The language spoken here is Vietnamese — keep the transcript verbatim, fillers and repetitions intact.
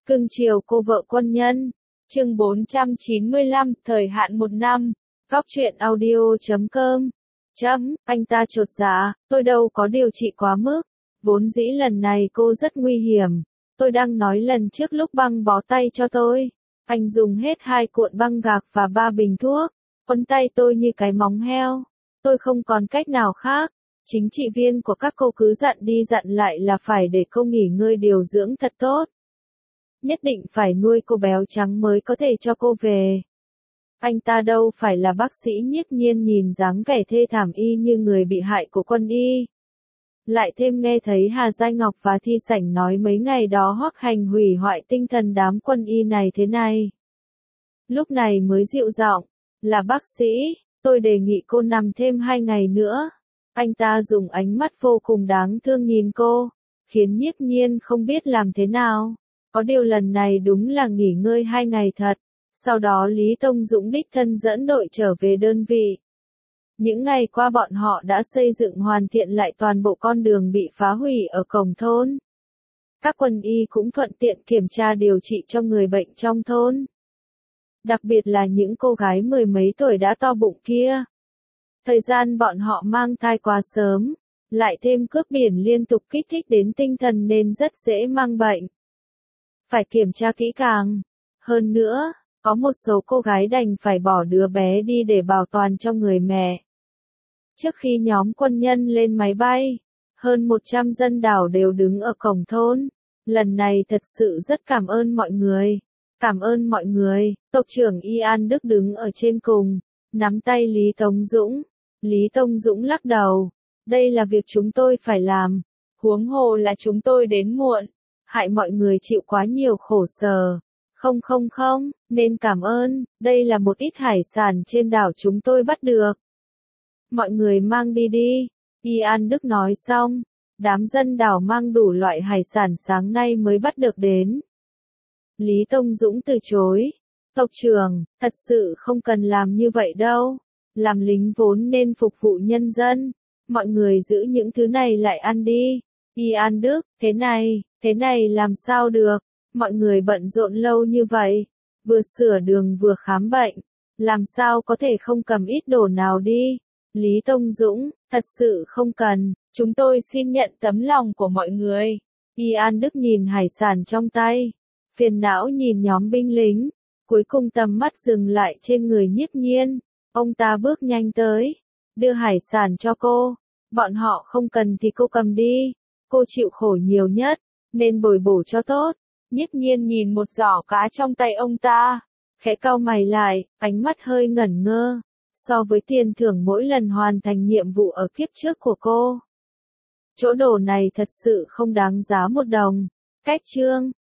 Cưng chiều cô vợ quân nhân. Chương bốn trăm chín mươi lăm, thời hạn một năm. Góc truyện audio chấm com. Chấm, anh ta chột dạ, tôi đâu có điều trị quá mức. Vốn dĩ lần này cô rất nguy hiểm. Tôi đang nói lần trước lúc băng bó tay cho tôi. Anh dùng hết hai cuộn băng gạc và ba bình thuốc. Quấn tay tôi như cái móng heo. Tôi không còn cách nào khác. Chính trị viên của các cô cứ dặn đi dặn lại là phải để cô nghỉ ngơi điều dưỡng thật tốt. Nhất định phải nuôi cô béo trắng mới có thể cho cô về. Anh ta đâu phải là bác sĩ, Nhiếp Nhiên nhìn dáng vẻ thê thảm y như người bị hại của quân y. Lại thêm nghe thấy Hà Giai Ngọc và Thi Sảnh nói mấy ngày đó Hoắc Hành hủy hoại tinh thần đám quân y này thế này. Lúc này mới dịu giọng, là bác sĩ, tôi đề nghị cô nằm thêm hai ngày nữa. Anh ta dùng ánh mắt vô cùng đáng thương nhìn cô, khiến Nhiếp Nhiên không biết làm thế nào. Có điều lần này đúng là nghỉ ngơi hai ngày thật. Sau đó Lý Tông Dũng đích thân dẫn đội trở về đơn vị. Những ngày qua bọn họ đã xây dựng hoàn thiện lại toàn bộ con đường bị phá hủy ở cổng thôn. Các quân y cũng thuận tiện kiểm tra điều trị cho người bệnh trong thôn. Đặc biệt là những cô gái mười mấy tuổi đã to bụng kia. Thời gian bọn họ mang thai quá sớm, lại thêm cướp biển liên tục kích thích đến tinh thần nên rất dễ mang bệnh. Phải kiểm tra kỹ càng. Hơn nữa, có một số cô gái đành phải bỏ đứa bé đi để bảo toàn cho người mẹ. Trước khi nhóm quân nhân lên máy bay, hơn một trăm dân đảo đều đứng ở cổng thôn. Lần này thật sự rất cảm ơn mọi người. Cảm ơn mọi người. Tộc trưởng Y An Đức đứng ở trên cùng, nắm tay Lý Tông Dũng. Lý Tông Dũng lắc đầu. Đây là việc chúng tôi phải làm. Huống hồ là chúng tôi đến muộn. Hại mọi người chịu quá nhiều khổ sở. Không không không, nên cảm ơn, đây là một ít hải sản trên đảo chúng tôi bắt được. Mọi người mang đi đi. Y An Đức nói xong, đám dân đảo mang đủ loại hải sản sáng nay mới bắt được đến. Lý Tông Dũng từ chối. Tộc trưởng, thật sự không cần làm như vậy đâu. Làm lính vốn nên phục vụ nhân dân. Mọi người giữ những thứ này lại ăn đi. Y An Đức, thế này, thế này làm sao được? Mọi người bận rộn lâu như vậy, vừa sửa đường vừa khám bệnh, làm sao có thể không cầm ít đồ nào đi? Lý Tông Dũng, thật sự không cần, chúng tôi xin nhận tấm lòng của mọi người. Y An Đức nhìn hải sản trong tay, phiền não nhìn nhóm binh lính, cuối cùng tầm mắt dừng lại trên người Nhiếp Nhiên. Ông ta bước nhanh tới, đưa hải sản cho cô. Bọn họ không cần thì cô cầm đi, cô chịu khổ nhiều nhất, nên bồi bổ cho tốt. Nhiếp Nhiên nhìn một giỏ cá trong tay ông ta, khẽ cau mày lại, ánh mắt hơi ngẩn ngơ. So với tiền thưởng mỗi lần hoàn thành nhiệm vụ ở kiếp trước của cô, chỗ đồ này thật sự không đáng giá một đồng. Cách chương